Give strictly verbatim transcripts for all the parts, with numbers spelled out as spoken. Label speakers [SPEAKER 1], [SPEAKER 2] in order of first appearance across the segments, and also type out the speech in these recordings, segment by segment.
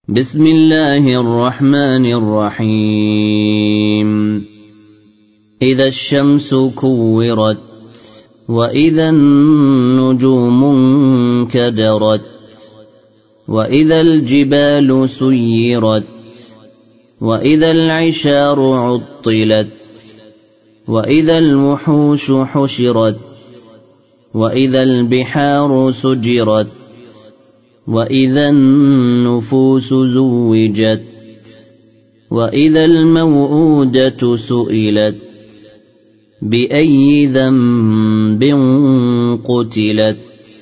[SPEAKER 1] بسم الله الرحمن الرحيم إذا الشمس كورت وإذا النجوم انكدرت وإذا الجبال سيرت وإذا العشار عطلت وإذا الوحوش حشرت وإذا البحار سجرت وإذا النفوس زوجت وإذا الموءودة سئلت بأي ذنب قتلت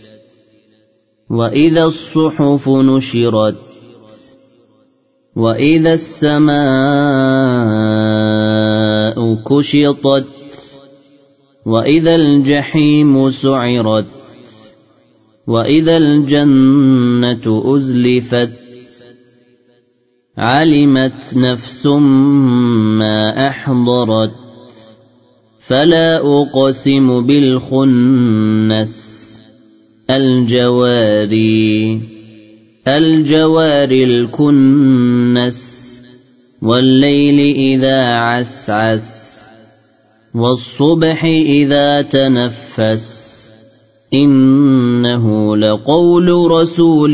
[SPEAKER 1] وإذا الصحف نشرت وإذا السماء كشطت وإذا الجحيم سعرت وإذا الجنة أزلفت علمت نفس ما أحضرت فلا أقسم بالخنس الجواري الجوار الكنس والليل إذا عسعس والصبح إذا تنفس إنه لقول رسول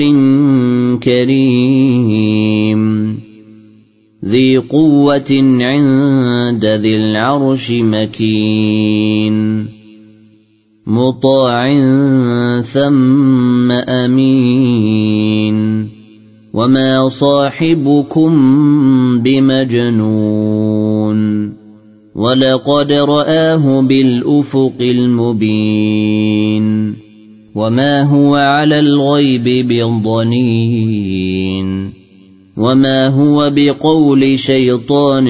[SPEAKER 1] كريم ذي قوة عند ذي العرش مكين مطاع ثم أمين وما صاحبكم بمجنون ولقد رآه بالأفق المبين وما هو على الغيب بضنين وما هو بقول شيطان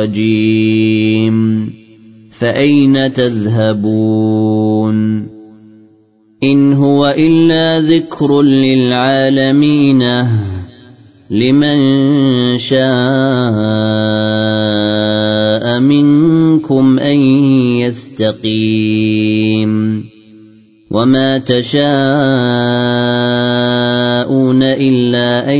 [SPEAKER 1] رجيم فأين تذهبون إن هو إلا ذكر للعالمين لمن شاء منكم أن يستقيم وما تشاءون إلا أن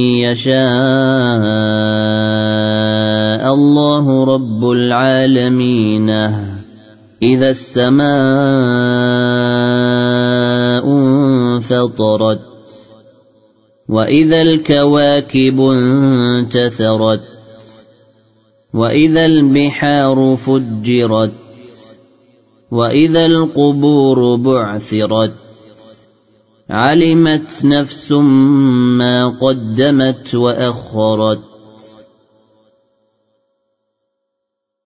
[SPEAKER 1] يشاء الله رب العالمين إذا السماء انفطرت وإذا الكواكب انتثرت وإذا البحار فجرت وإذا القبور بعثرت علمت نفس ما قدمت وأخرت